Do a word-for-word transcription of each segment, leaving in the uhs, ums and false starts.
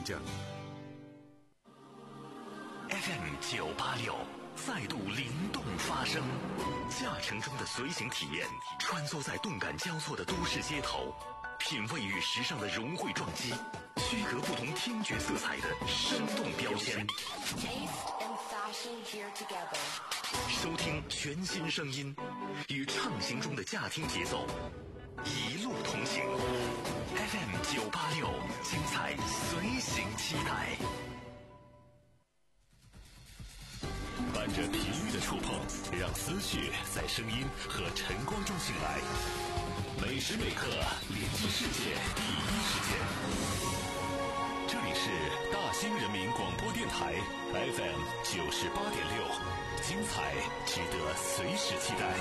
着。F M 九八六再度灵动发声，驾乘中的随行体验，穿梭在动感交错的都市街头，品味与时尚的融汇撞击，区隔不同听觉色彩的生动标签。收听全新声音，与畅行中的驾听节奏，一路同行。F M 九八六，精彩随行期待。伴着频率的触碰，让思绪在声音和晨光中醒来。每时每刻连接世界第一时间。这里是大兴人民广播电台 F M 九十八点六，精彩值得随时期待。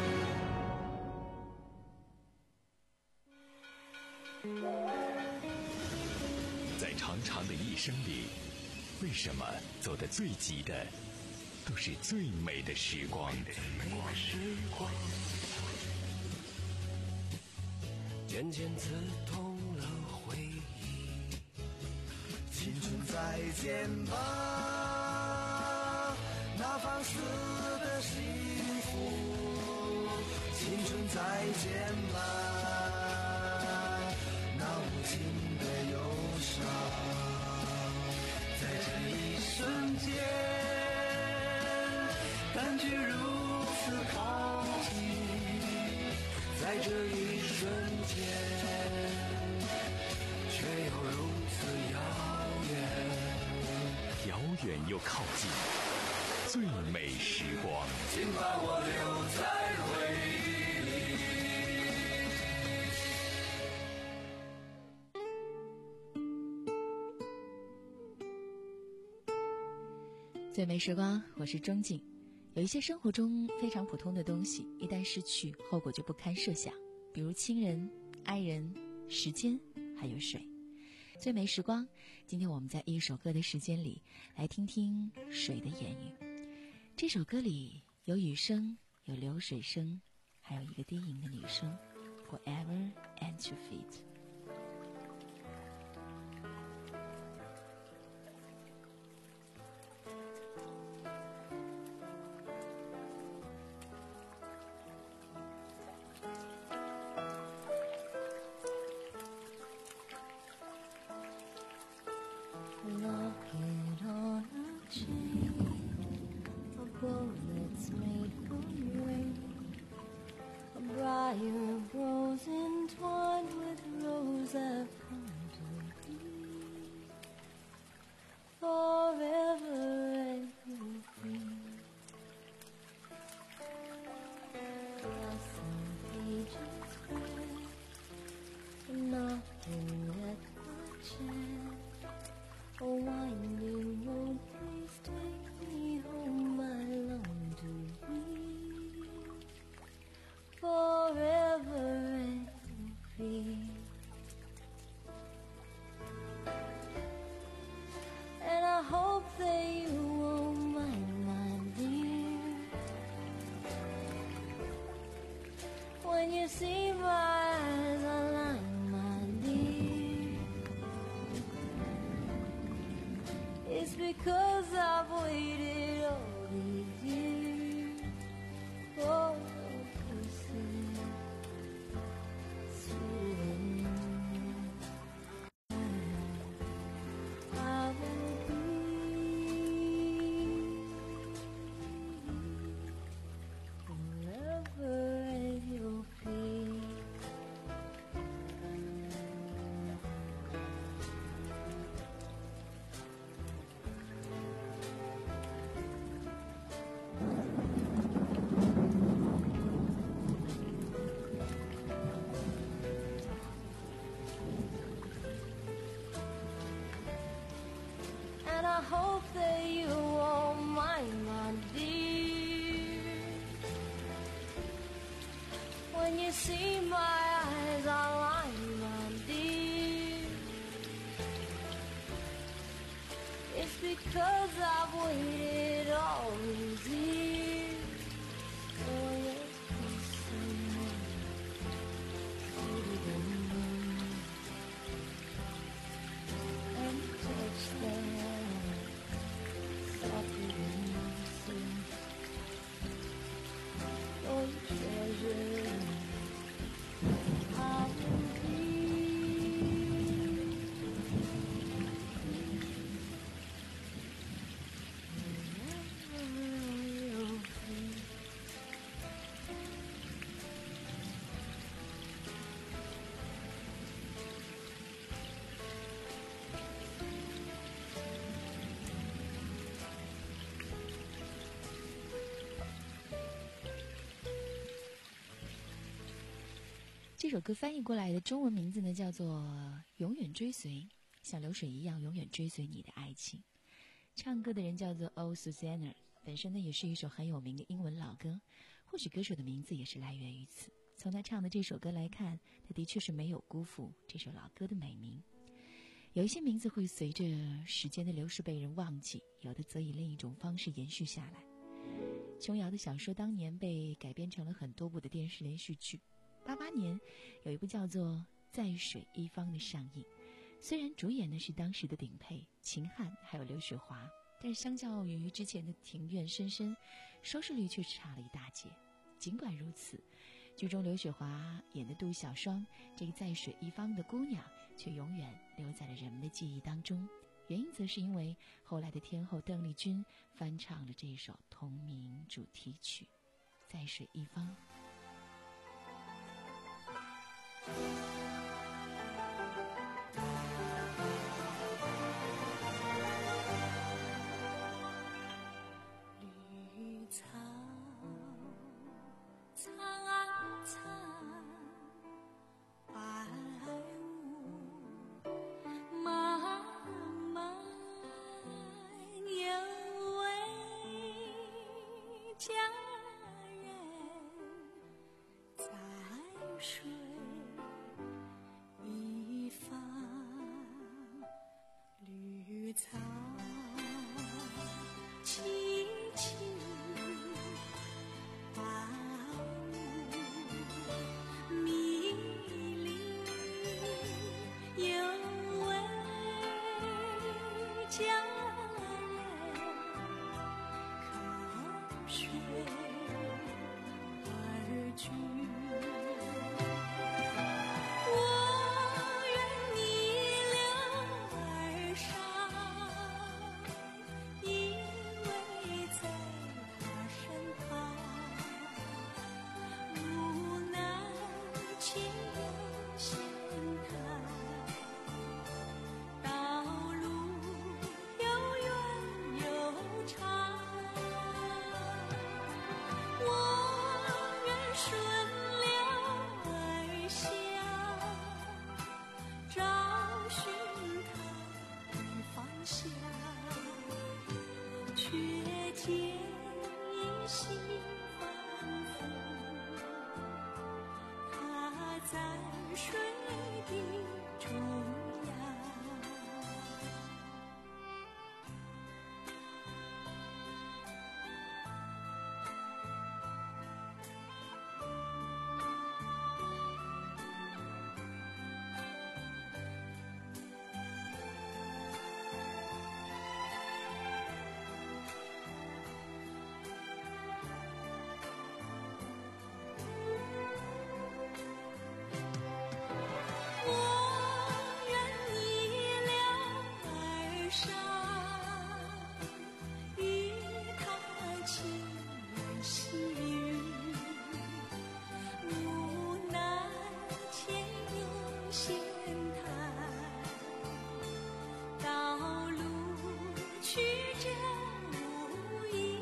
在长长的一生里，为什么走得最急的都是最美的时光？ 渐渐刺痛了回忆， 青春再见吧，那放肆的幸福，青春再见吧，那无情的忧伤，在这一瞬间感觉如此靠近，在这一瞬间却又如此遥远， 遥远又靠近，最美时光， 请把我留在回忆里。最美时光，我是钟静。有一些生活中非常普通的东西，一旦失去，后果就不堪设想，比如亲人、爱人、时间，还有水。最美时光，今天我们在一首歌的时间里来听听水的言语。这首歌里有雨声，有流水声，还有一个低吟的女声 Wherever at your feet。 Briar rose entwined with rose I've come to be forever at your feet. Blossom pages spread, knocking at my chest. A winding road, please take me home. I long to be forever at your feet. And I hope that you won't mind, my dear, when you see my eyes align, my dear. It's because I've waited all these years for I hope that you won't mind, my dear, when you see my eyes align, my dear. It's because I've waited all these years for your kisses, sweeter than moon, and 这首歌翻译过来的中文名字呢叫做《永远追随》，像流水一样永远追随你的爱情。唱歌的人叫做 Oh Susanna， 本身呢也是一首很有名的英文老歌，或许歌手的名字也是来源于此。从他唱的这首歌来看，他的确是没有辜负这首老歌的美名。有一些名字会随着时间的流逝被人忘记，有的则以另一种方式延续下来。琼瑶的小说当年被改编成了很多部的电视连续剧，八八年有一部叫做《在水一方》的上映，虽然主演的是当时的顶配秦汉还有刘雪华，但是相较于之前的庭院深深，收视率却差了一大截。尽管如此，剧中刘雪华演的杜小双，这个在水一方的姑娘，却永远留在了人们的记忆当中。原因则是因为后来的天后邓丽君翻唱了这首同名主题曲《在水一方》。 绿草苍苍，白雾茫茫，有位佳人在水一方，绿草萋萋，白雾迷离，有位佳人靠水而居。我愿逆流而上，依偎在他身旁，无奈情有险滩，道路又远又长。我愿顺流而下，找寻他的方向，却见一心仿佛他在水的中央。我愿逆流而上，与他情人细语，无奈前有险滩，道路曲折无依。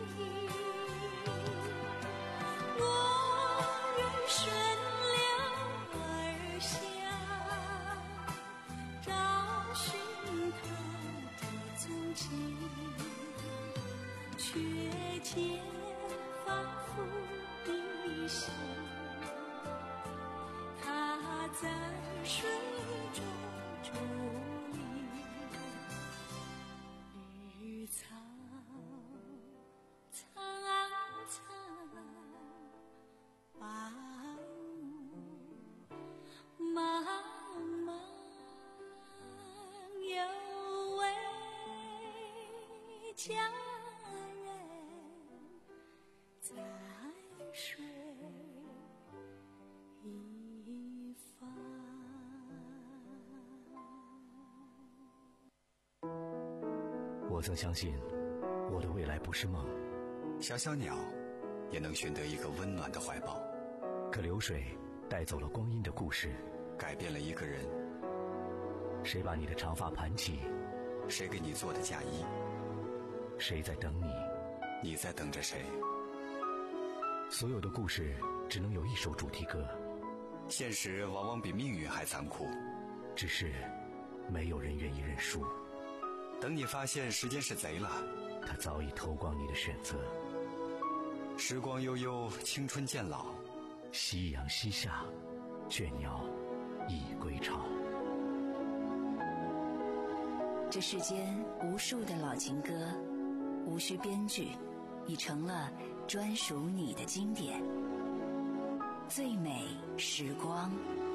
我愿顺流而下，找寻他的踪迹，却见仿佛一心，他在水中伫立。绿草苍苍，白雾茫茫，有位佳人在水一方。 我曾相信我的未来不是梦， 小小鸟也能寻得一个温暖的怀抱， 可流水带走了光阴的故事， 改变了一个人。 谁把你的长发盘起？ 谁给你做的嫁衣？ 谁在等你？ 你在等着谁？ 所有的故事只能有一首主题歌， 现实往往比命运还残酷， 只是没有人愿意认输。 等你发现时间是贼了， 他早已偷光你的选择。 时光悠悠，青春渐老， 夕阳西下，倦鸟已归巢。 这世间无数的老情歌，无需编剧，已成了专属你的经典。最美时光，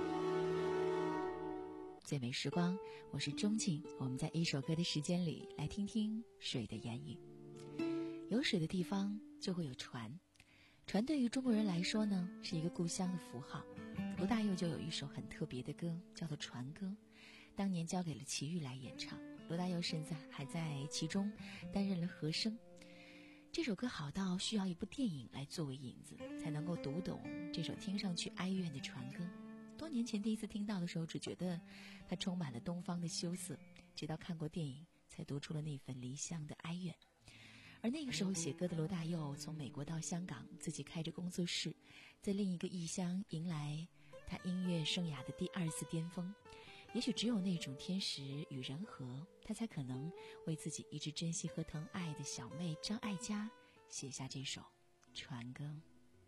最美时光，我是钟静。我们在一首歌的时间里，来听听水的言语。有水的地方就会有船，船对于中国人来说呢，是一个故乡的符号。罗大佑就有一首很特别的歌，叫做《船歌》，当年交给了齐豫来演唱，罗大佑现在还在其中担任了和声。这首歌好到需要一部电影来作为引子，才能够读懂这首听上去哀怨的船歌。多年前第一次听到的时候，只觉得它充满了东方的羞涩，直到看过电影，才读出了那份离乡的哀怨。而那个时候写歌的罗大佑从美国到香港，自己开着工作室，在另一个异乡迎来他音乐生涯的第二次巅峰。也许只有那种天时与人和，他才可能为自己一直珍惜和疼爱的小妹张艾嘉写下这首船歌。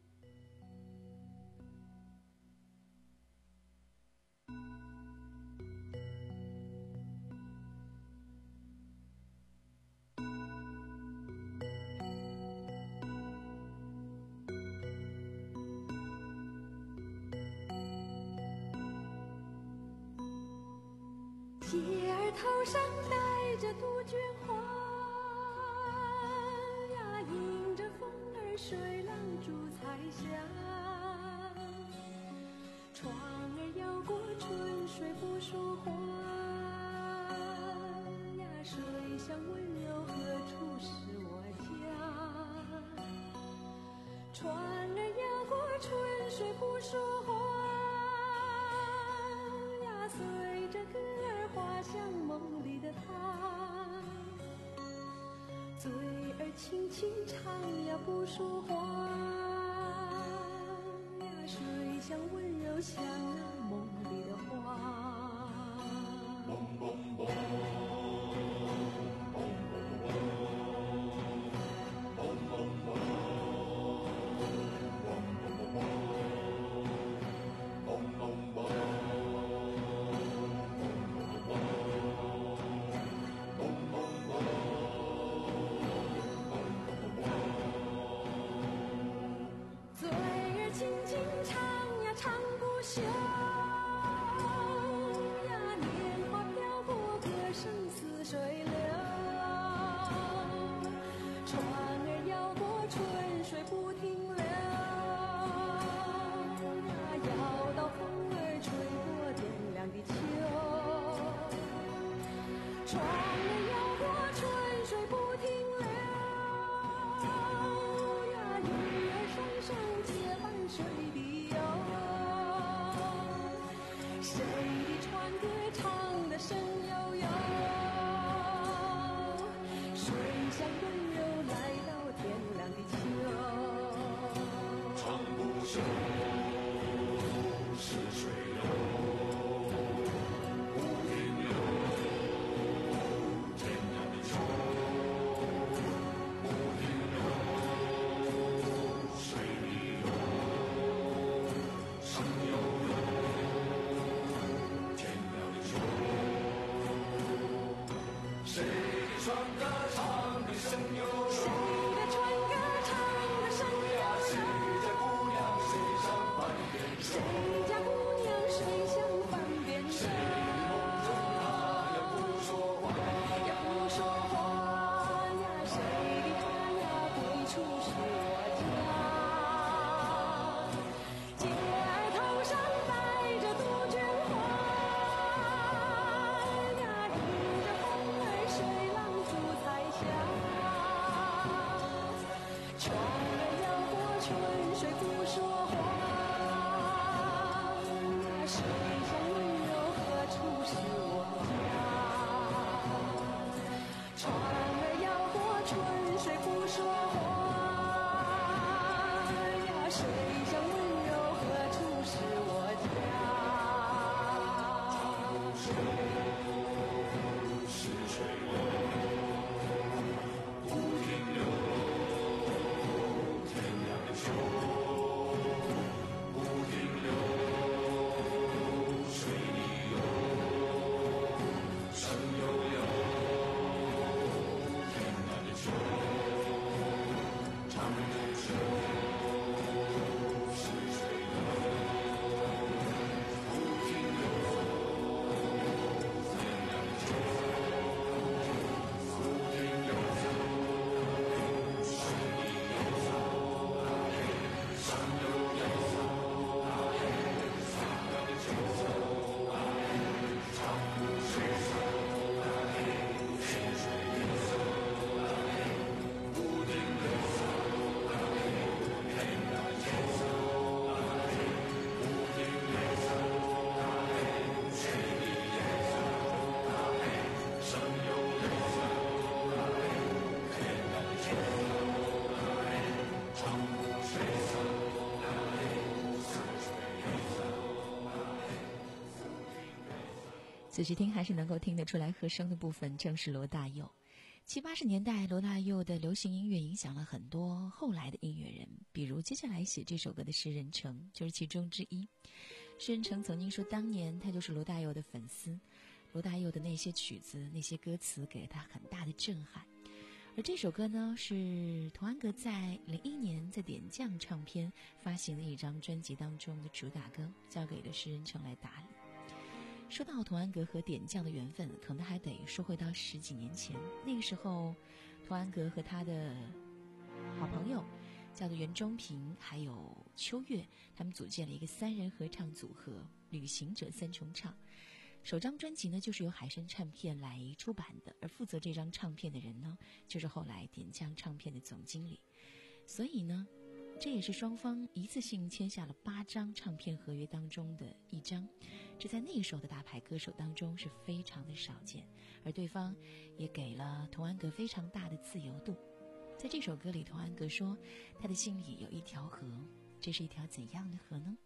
叶儿头上戴着杜鹃花呀，迎着风儿水浪逐彩霞。船儿摇过春水不说话呀，水乡温柔何处是我家？船儿摇过春水不说话呀，随着歌儿滑向梦里的他，嘴儿轻轻唱呀不说话呀，水乡温柔像那梦里的花。嘣嘣嘣水乡温柔何处是我家？ 仔细听还是能够听得出来，和声的部分正是罗大佑。七八十年代，罗大佑的流行音乐影响了很多后来的音乐人，比如接下来写这首歌的施仁成就是其中之一。施仁成曾经说，当年他就是罗大佑的粉丝，罗大佑的那些曲子、那些歌词给了他很大的震撼。而这首歌呢，是童安格在零一年在点将唱片发行的一张专辑当中的主打歌，交给了施仁成来打理。说到童安格和点将的缘分，可能还得说回到十几年前。那个时候，童安格和他的好朋友叫做袁中平还有秋月，他们组建了一个三人合唱组合旅行者三重唱。首张专辑呢就是由海参唱片来出版的，而负责这张唱片的人呢就是后来点将唱片的总经理。所以呢这也是双方一次性签下了八张唱片合约当中的一张，这在那时候的大牌歌手当中是非常的少见，而对方也给了童安格非常大的自由度。在这首歌里，童安格说他的心里有一条河，这是一条怎样的河呢？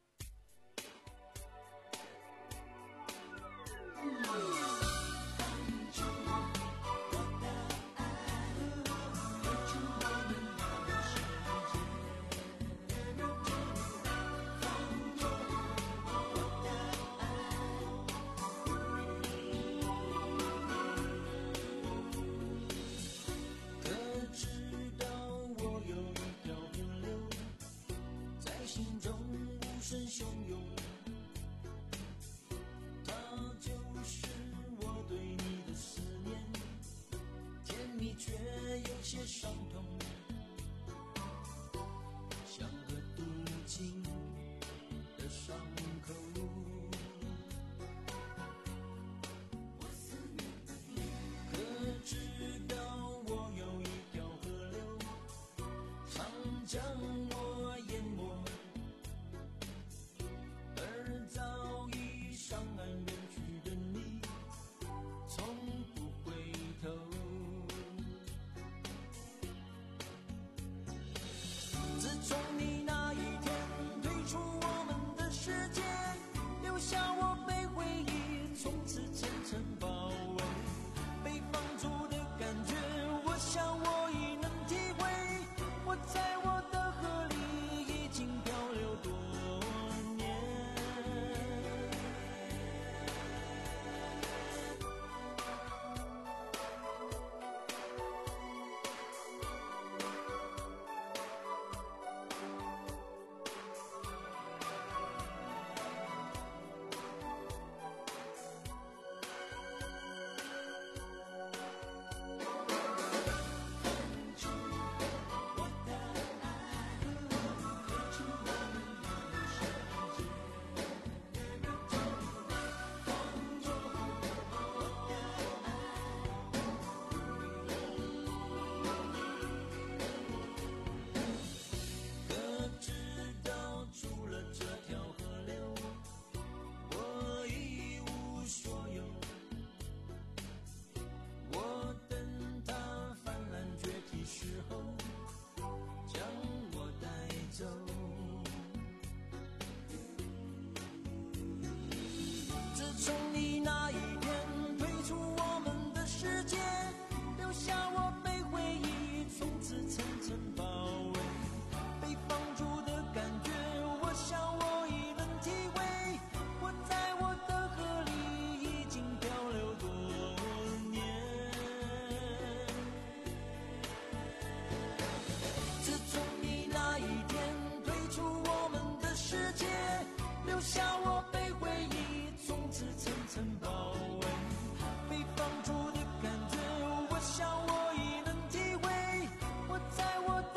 我在我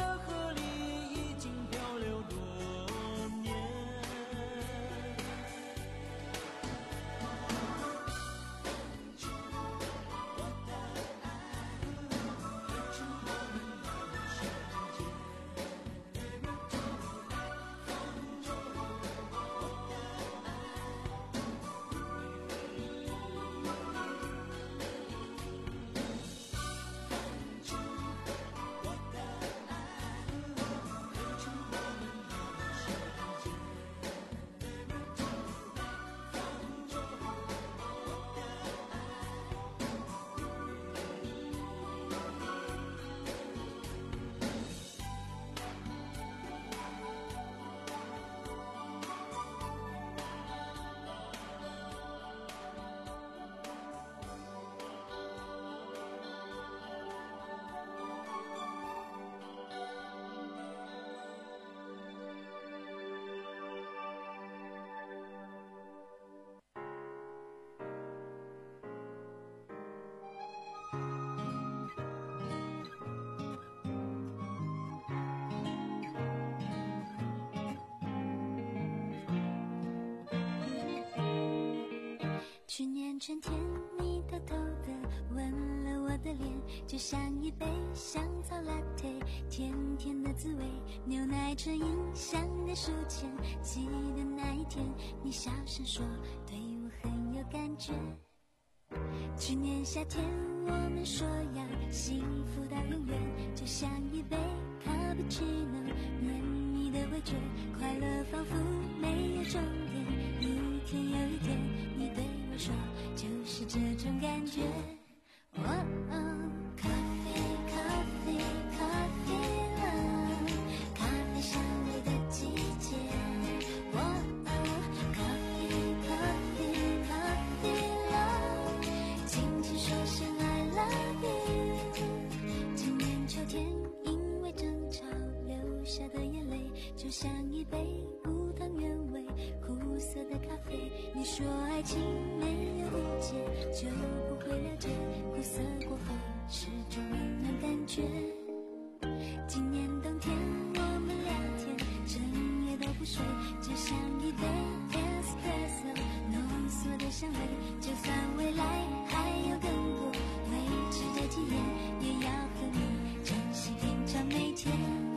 春天，你偷偷地吻了我的脸，就像一杯香草 latte， 甜甜的滋味，牛奶唇印象的书签。记得那一天，你小声说对我很有感觉。去年夏天，我们说要幸福到永远，就像一杯卡布奇诺，绵密的味觉，快乐仿佛没有终点。一天又一天，你对我说，就是这种感觉。哦哦，咖啡，咖啡，咖啡了，咖啡香味的季节。哦哦，咖啡，咖啡，咖啡了，轻轻说声 I love you。今年秋天，因为争吵流下的眼泪，就像一杯无糖原味苦涩的咖啡。你说爱情没有误解，就不会了解，苦涩过后是种温暖感觉。今年冬天我们聊天，整夜都不睡，就像一杯 espresso， 浓缩的香味，就算未来还有更多未知的体验，也要和你珍惜品尝每天。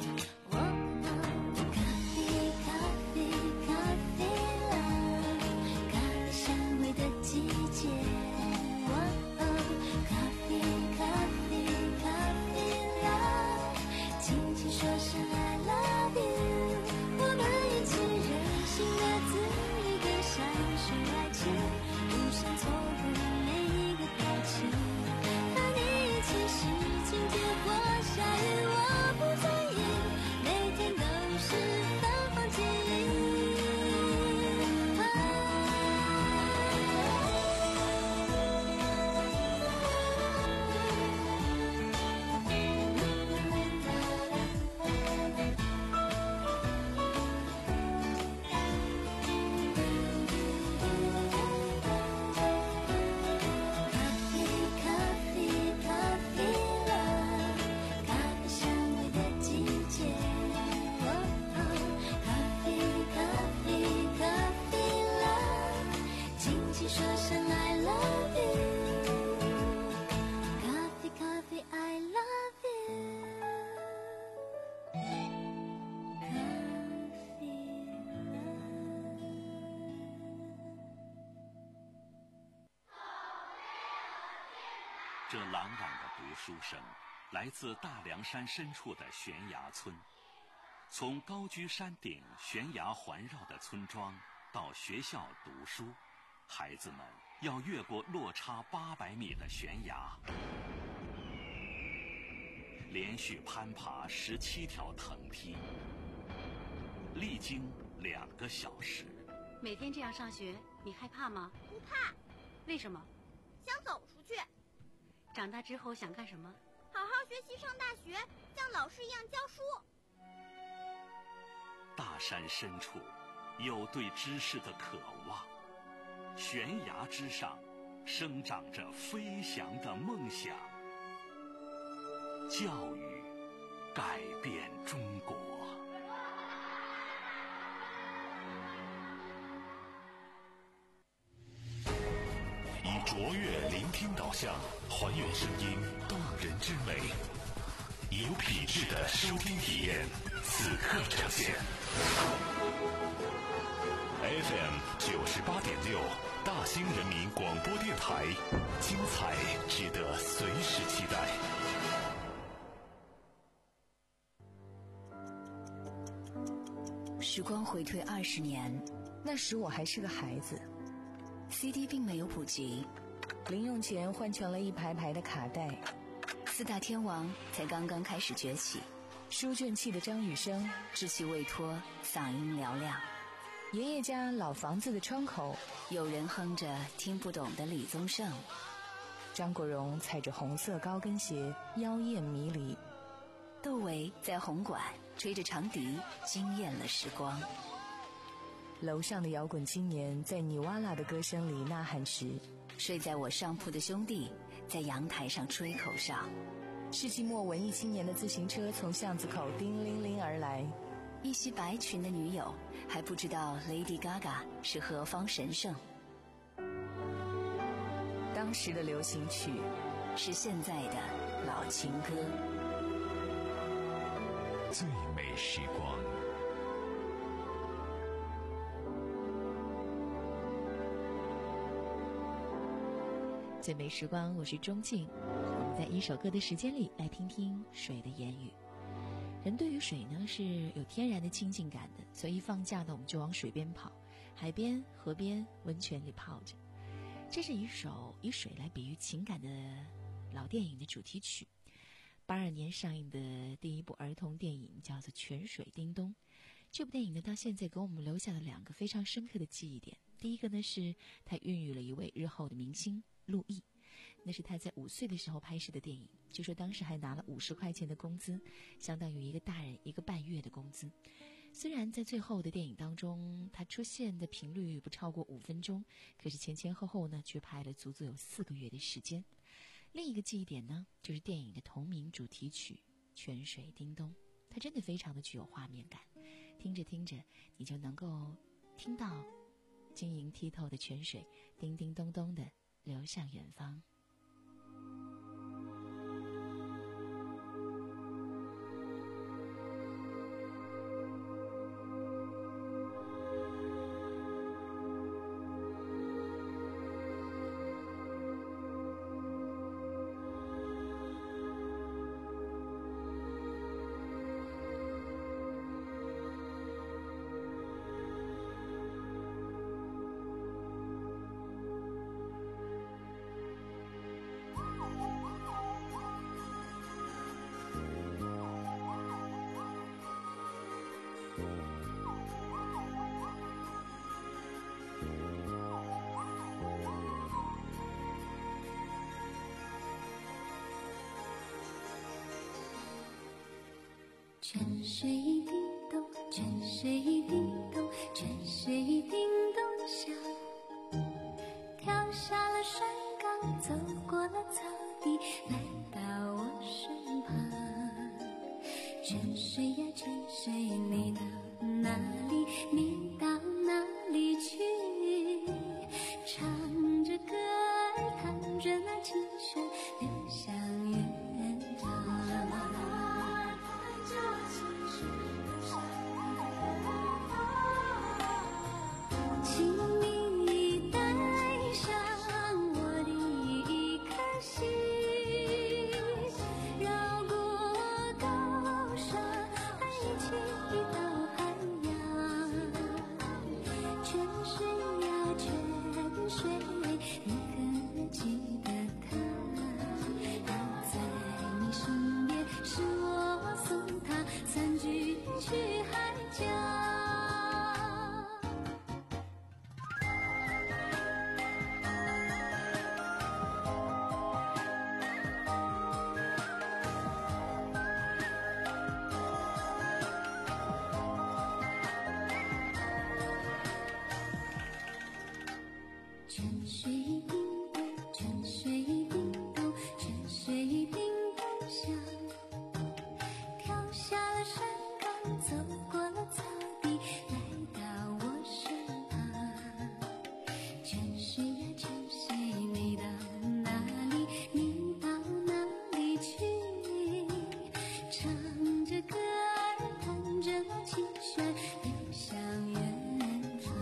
这朗朗的读书声来自大凉山深处的悬崖村。从高居山顶悬崖环绕的村庄到学校读书，孩子们要越过落差八百米的悬崖，连续攀爬十七条藤梯，历经两个小时。 每天这样上学，你害怕吗？ 不怕。 为什么？ 想走出去。 长大之后想干什么？ 好好学习，上大学，像老师一样教书。 大山深处有对知识的渴望，悬崖之上生长着飞翔的梦想。教育改变中国。以卓越聆听导向，还原声音动人之美，有品质的收听体验，此刻呈现。F M 九十八点六，大兴人民广播电台，精彩值得随时期待。 时光回退二十年， 那时我还是个孩子。 C D 并没有普及， 零用钱换成了一排排的卡带， 四大天王才刚刚开始崛起。 书卷气的张雨生， 稚气未脱，嗓音嘹亮。 爷爷家老房子的窗口， 有人哼着听不懂的李宗盛。 张国荣踩着红色高跟鞋，妖艳迷离。 窦唯在红馆吹着长笛，惊艳了时光。 楼上的摇滚青年在尼瓦拉的歌声里呐喊时， 睡在我上铺的兄弟在阳台上吹口哨。 世纪末文艺青年的自行车从巷子口叮铃铃而来， 一袭白裙的女友还不知道 Lady Gaga 是何方神圣。 当时的流行曲，是现在的老情歌。 最美时光。 最美时光，我是钟静。我们在一首歌的时间里来听听水的言语。人对于水呢是有天然的亲近感的，所以一放假呢我们就往水边跑，海边、河边、温泉里泡着。这是一首以水来比喻情感的老电影的主题曲。八二年上映的第一部儿童电影叫做《泉水叮咚》。这部电影呢到现在给我们留下了两个非常深刻的记忆点。第一个呢是它孕育了一位日后的明星陆毅，那是他在五岁的时候拍摄的电影，据说当时还拿了五十块钱的工资，相当于一个大人一个半月的工资。虽然在最后的电影当中他出现的频率不超过五分钟，可是前前后后呢却拍了足足有四个月的时间。另一个记忆点呢就是电影的同名主题曲《泉水叮咚》，它真的非常的具有画面感，听着听着你就能够听到晶莹剔透的泉水叮叮咚咚的流向远方。 泉水叮咚，泉水叮咚，泉水叮咚响，跳下了山岗，走过了草地，来到我身旁。泉水呀泉水，你到哪里？你到哪里去？唱着歌儿，弹着那琴弦，流向远方。请你带上我的一颗心，绕过高山，一起到海洋。泉水呀泉水，你可记得它？它在你身边，是我送它散居去海角。泉水叮咚，泉水叮咚，泉水叮咚响，跳下了山岗，走过了草地，来到我身旁。泉水呀泉水，你到哪里？你到哪里去？唱着歌儿，弹着那琴弦，流向远方。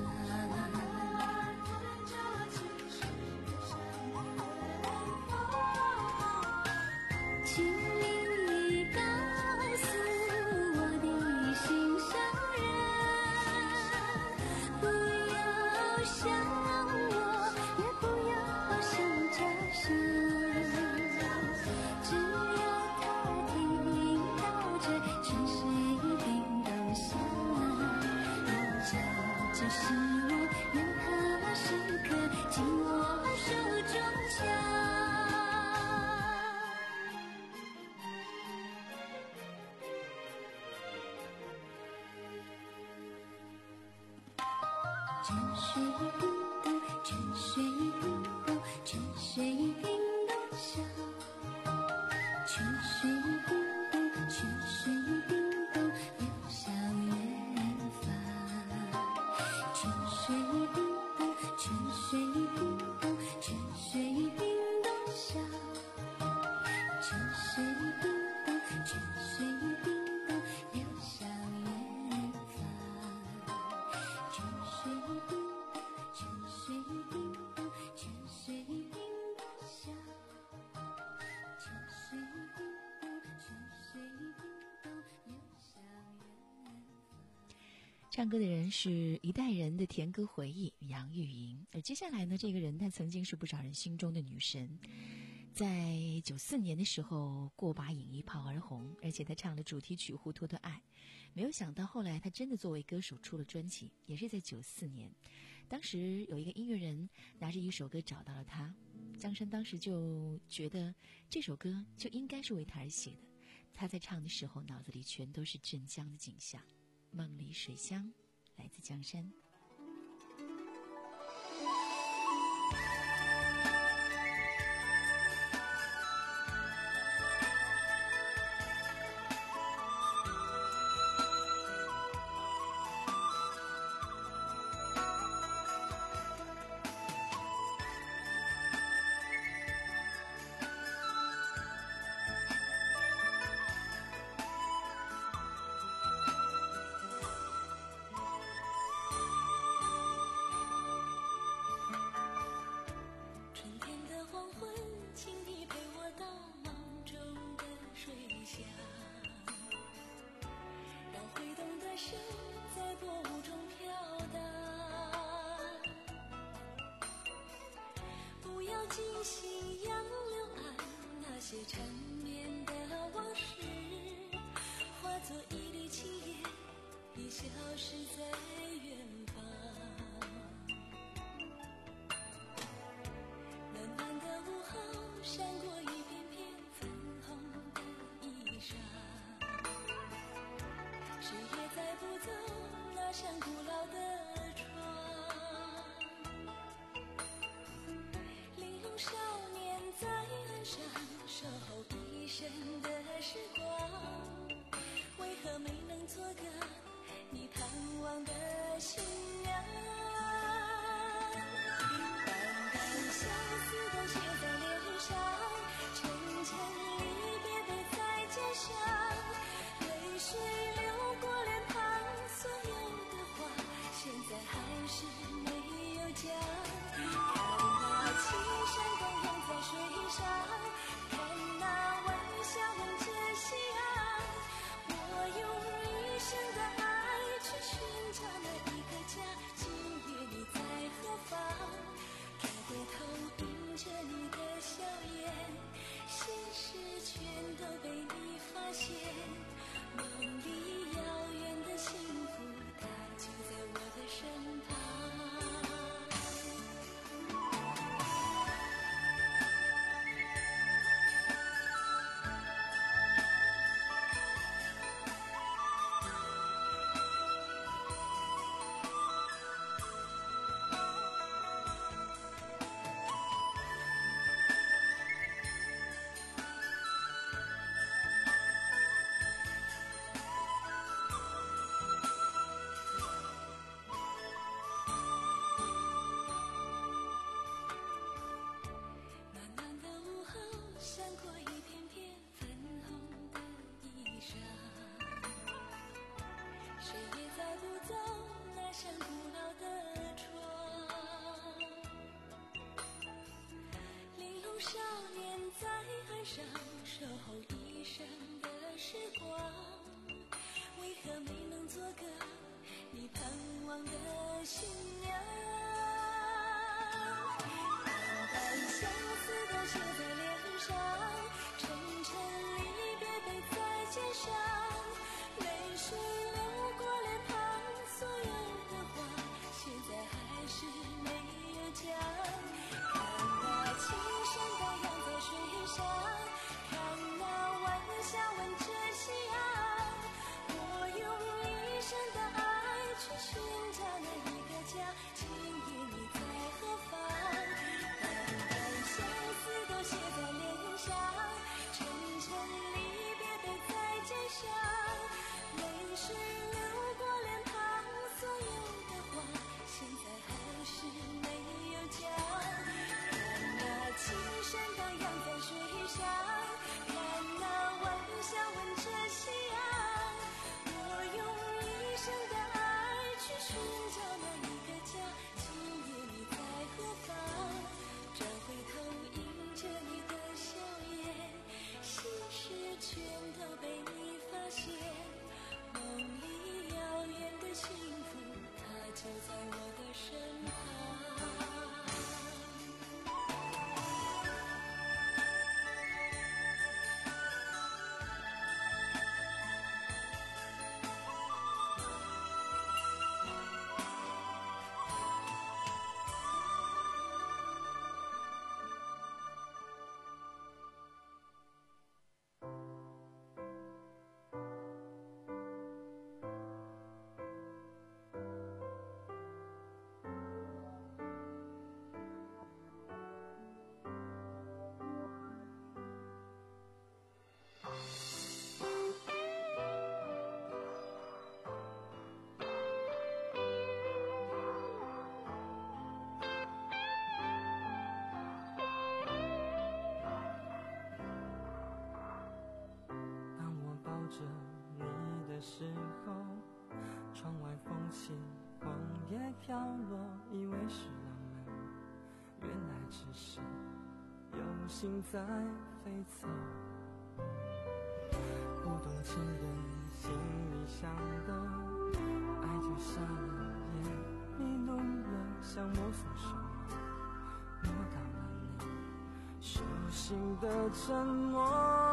请你告诉我的心上人，不要想我，也不要想家乡，只要他听到这泉水叮咚响，这就是我，让他时刻紧握手中枪。泉水叮咚，泉水叮咚，泉水叮咚响，泉水叮咚，泉水叮咚，流向远方。泉水叮咚，泉水叮咚，泉水叮唱歌的人是一代人的甜歌回忆杨钰莹。而接下来呢，这个人她曾经是不少人心中的女神，在九四年的时候过把瘾一炮而红，而且她唱了主题曲《糊涂的爱》。没有想到后来她真的作为歌手出了专辑，也是在九四年。当时有一个音乐人拿着一首歌找到了她，江山当时就觉得这首歌就应该是为她而写的。她在唱的时候脑子里全都是镇江的景象，梦里水乡来自江山。 全都被你发现，梦里时候，窗外风起，黄叶飘落，以为是浪漫，原来只是有心在飞走。不懂情人心里想的，爱就瞎了眼，迷路了，想摸索什么，摸到了你手心的沉默。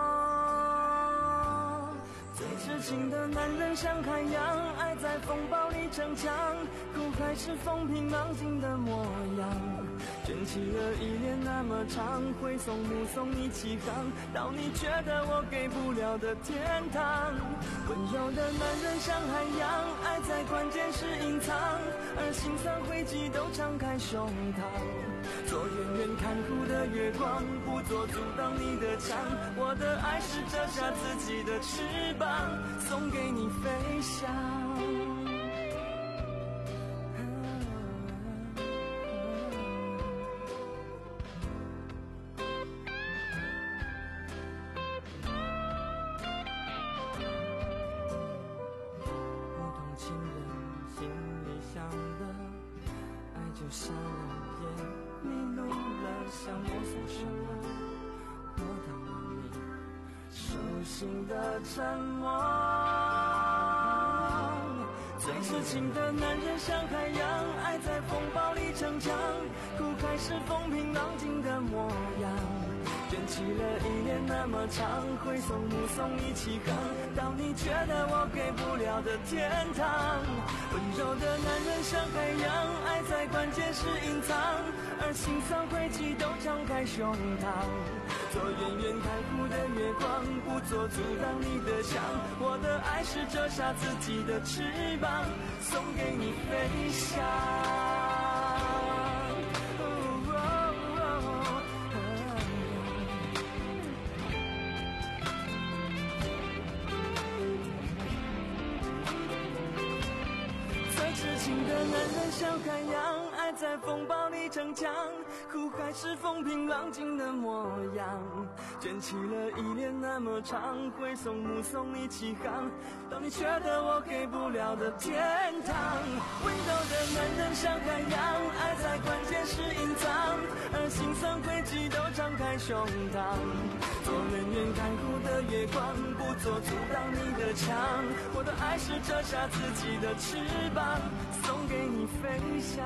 最痴情的男人像海洋，爱在风暴里逞强，苦还是风平浪静的模样，卷起了依恋那么长，挥送目送你起航，到你觉得我给不了的天堂。温柔的男人像海洋，爱在关键时隐藏，而心酸灰烬都敞开胸膛，做远远看护的月光，不做阻挡你的墙。我的爱是折下自己的翅膀，送给你飞翔。不懂情人心里想的，爱就瞎了眼，迷路了，想摸索什么，摸到了你手心的沉默。最痴情的男人像海洋，爱在风暴里逞强，苦还是风平浪静的模样，卷起了依恋那么长，挥送目送你起航，到你觉得我给不了的天堂。温柔的男人像海洋，爱在关键时隐藏，而心酸灰烬都敞开胸膛，做远远看护的月光，不做阻挡你的墙。我的爱是折下自己的翅膀，送给你飞翔。痴情的男人像海洋，爱在风暴里逞强，苦还是风平浪静的模样，卷起了依恋那么长，挥送目送你起航，到你觉得我给不了的天堂。温柔的男人像海洋，爱在关键时隐藏，而心酸灰烬都敞开胸膛，做远远看护的月光，不做阻挡你的墙。我的爱是折下自己的翅膀，送给你飞翔。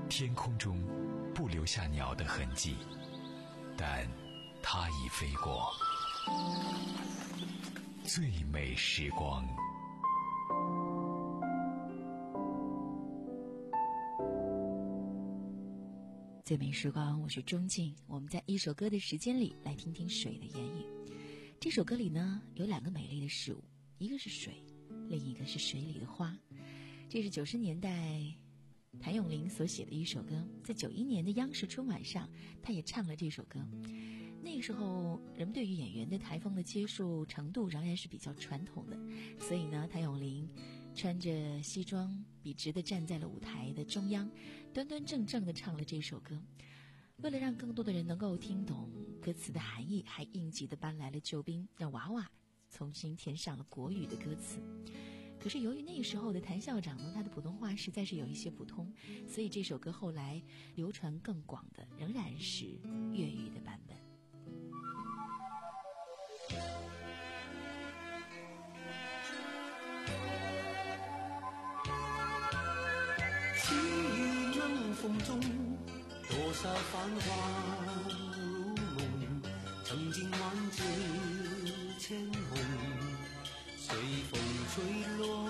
天空中不留下鸟的痕迹，但它已飞过。最美时光。 最美时光，我是钟静。我们在一首歌的时间里来听听水的言语。这首歌里呢，有两个美丽的事物，一个是水，另一个是水里的花。这是九十年代谭咏麟所写的一首歌，在九一年的央视春晚上，他也唱了这首歌。那个时候，人们对于演员的台风的接受程度仍然是比较传统的，所以呢，谭咏麟穿着西装，笔直地站在了舞台的中央，端端正正地唱了这首歌。为了让更多的人能够听懂歌词的含义，还应急地搬来了救兵，让娃娃重新填上了国语的歌词。可是由于那个时候的谭校长呢，他的普通话实在是有一些不通，所以这首歌后来流传更广的仍然是粤语的版本。 细雨冷风中，多少繁华如梦，曾经万紫千红，随风吹落。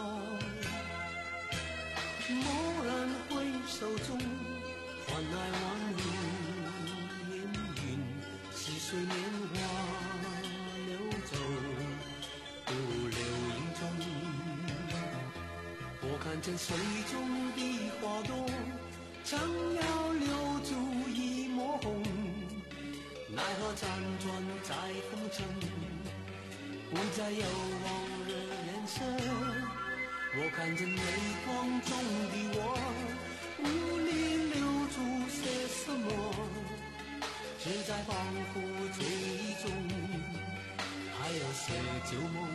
蓦然回首中，换来万里烟云，似水年华流走，不留影踪。我看见水中的花朵，将要留住一抹红，奈何辗转在风尘，不再有往日颜色。我看见泪光中的我，无力留住些什么，只在恍惚追忆中，还有些旧梦。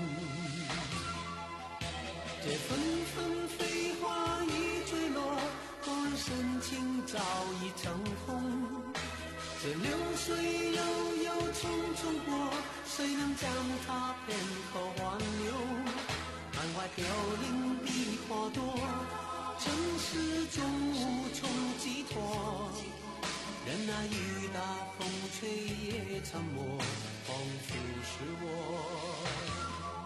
这纷纷飞花已坠落，我人深情早已成风。这流水悠悠匆匆过，谁能将它片刻挽留？满怀凋零的花朵，尘世中无从寄托。任那雨打风吹也沉默，仿佛是我。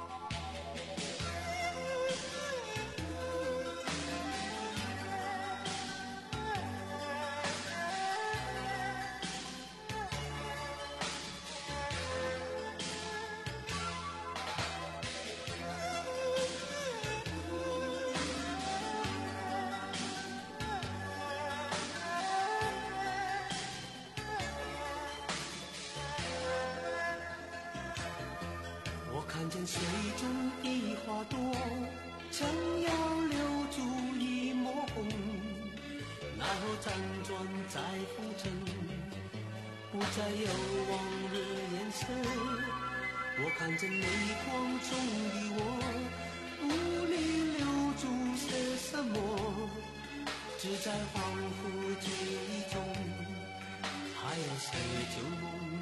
看见水中的花朵，将要留住一抹红，奈何辗转在风尘，不再有往日颜色。我看见泪光中的我，无力留住些什么，只在恍惚记忆中，还有些旧梦。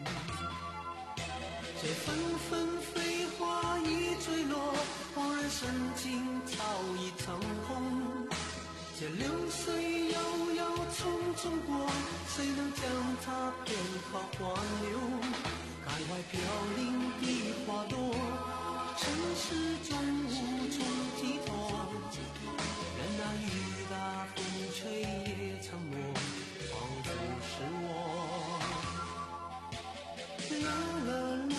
这纷纷飞花已坠落，我人深情早已成空。这流水悠悠匆匆过，谁能将它片刻挽留？开怀飘零的花朵，尘世中无从寄托。任那雨打风吹也沉默，仿佛是我。啦啦啦。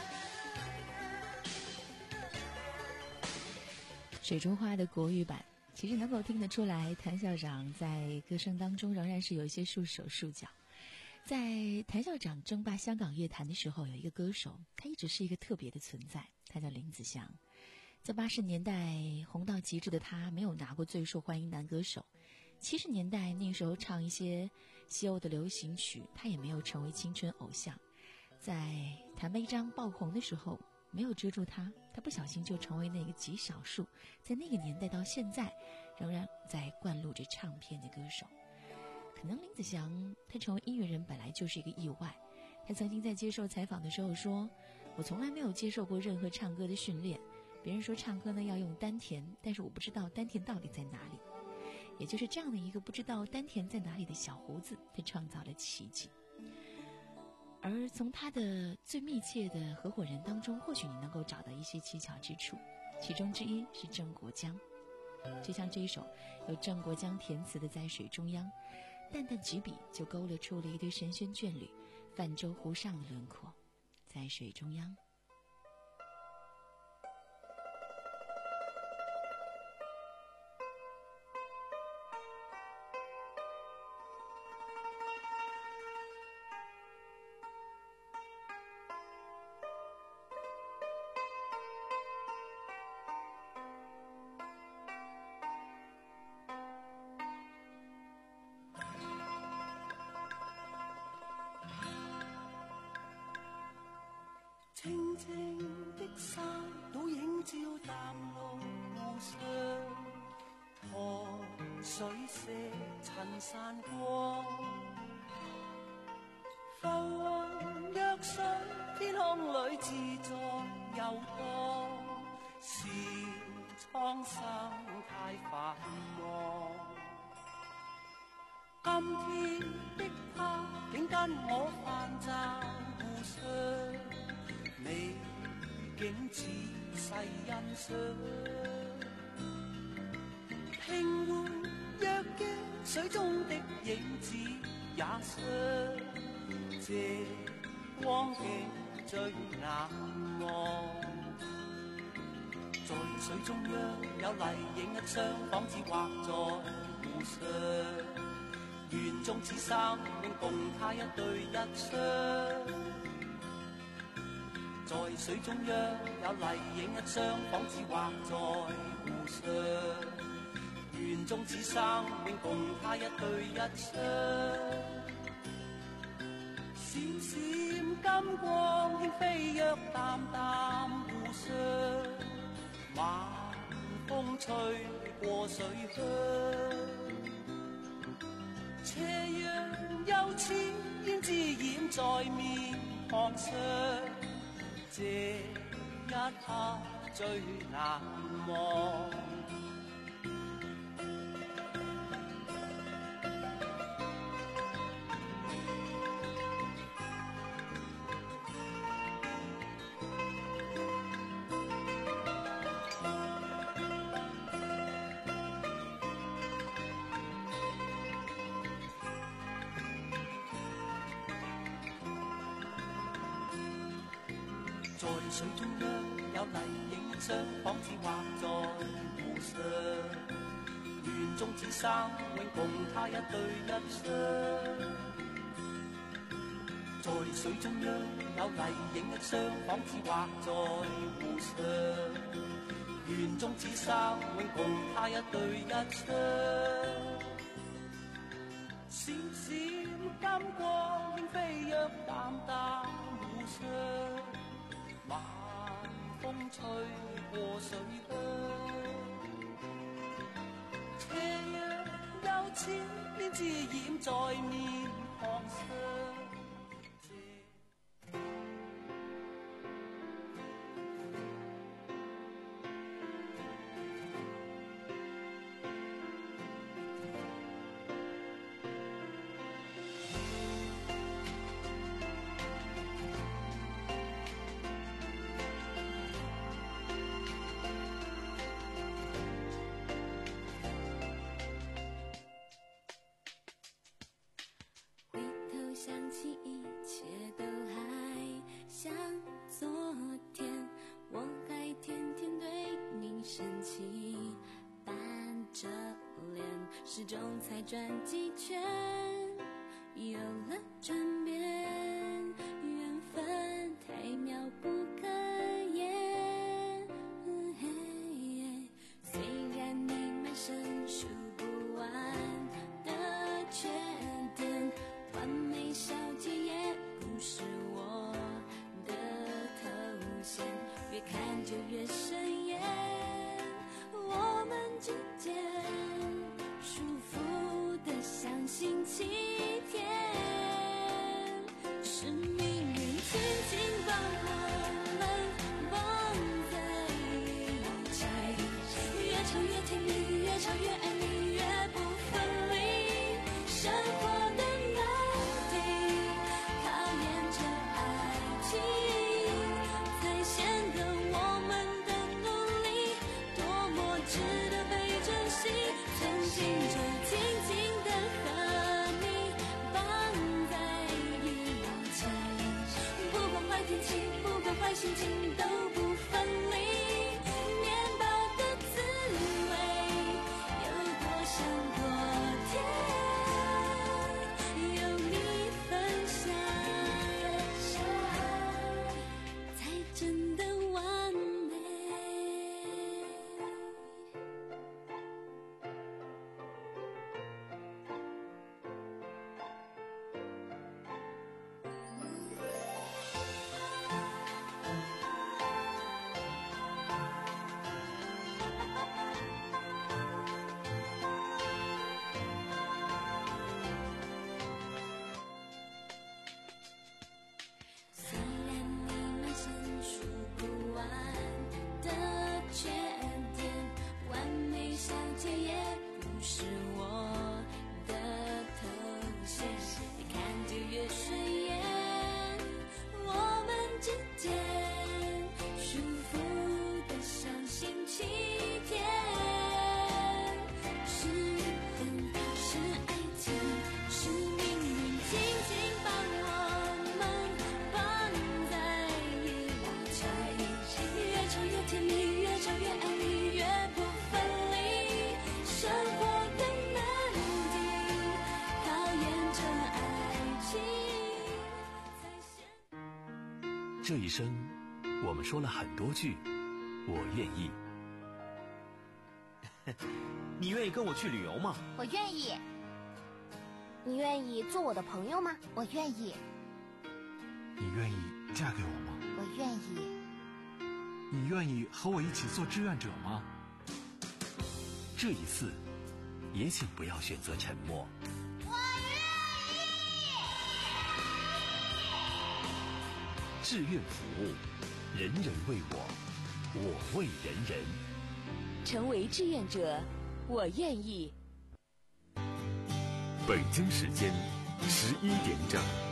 水中花的国语版其实能够听得出来，谭校长在歌声当中仍然是有一些束手束脚。在谭校长争霸香港乐坛的时候，有一个歌手，他一直是一个特别的存在，他叫林子祥。在八十年代红到极致的他，没有拿过最受欢迎男歌手。七十年代那时候唱一些西欧的流行曲，他也没有成为青春偶像。在谭梅章爆红的时候，没有遮住他，他不小心就成为那个极少数在那个年代到现在仍然在灌录着唱片的歌手。可能林子祥他成为音乐人本来就是一个意外。他曾经在接受采访的时候说，我从来没有接受过任何唱歌的训练，别人说唱歌呢要用丹田，但是我不知道丹田到底在哪里。也就是这样的一个不知道丹田在哪里的小胡子，他创造了奇迹。而从他的最密切的合伙人当中，或许你能够找到一些蹊跷之处，其中之一是郑国江。就像这一首由郑国江填词的《在水中央》，淡淡几笔就勾勒出了一对神仙眷侣泛舟湖上的轮廓。在水中央， 清清的山倒映照淡綠湖上，河水射塵散光，浮雲躍上天空裏自在遊蕩，是蒼生太繁忙。今天的他竟跟我泛站湖上，美景仔細欣賞，平湖若鏡水中的影子也相，這光景最難忘。在水中央有麗影一雙，仿似畫在湖上，園中此生命共他一對一雙。在水中央有麗影一雙，仿似畫在湖上，園中此生命共他一對一雙。閃閃金光輕飛躍淡淡湖上，晚風吹過水鄉，斜陽又似胭脂染在面龐上，這一刻最難忘。在水中央有麗影一雙，仿似畫在湖上，園中此生永共他一對一雙。在水中央有麗影一雙，仿似畫在湖上，園中此生永共他一對一雙。閃閃金光輕飛躍淡淡湖上，晚風吹過水鄉，斜陽又似胭脂染在面龐上。 想起一切都还像昨天，我还天天对你生气，伴着时钟才转几圈，有了转变，缘分太妙不可言。嗯、嘿嘿虽然你满身数不完的缺点，完美小姐也不是我的头衔，越看就越生厌。我们之间舒服的像星期天，是命运轻轻把我们绑在一起，越吵越甜蜜，越吵越爱你，越不分离。生活的难题考验着爱情，才显得我们的努力多么值得被珍惜。曾经就紧紧地和你绑在一起，不管坏天气，不管坏心情，都不分离。面包的滋味有多香多甜，有你分享才真的完美。虽然你满身数不完的缺点，完美小姐也不是我的头衔，越看就越顺眼。我们之间舒服的像星期天，是恨是爱情，是命运轻轻把我们绑在一起，越吵越甜蜜，越吵越爱你，越不分离。生活的难题考验着爱情，才显这一生，我们说了很多句“我愿意”。 你愿意跟我去旅游吗？ 我愿意。你愿意做我的朋友吗？我愿意。 你愿意嫁给我吗？ 我愿意。 你愿意和我一起做志愿者吗？ 这一次，也请不要选择沉默。志愿服务，人人为我，我为人人。 成为志愿者，我愿意。 北京时间十一点整。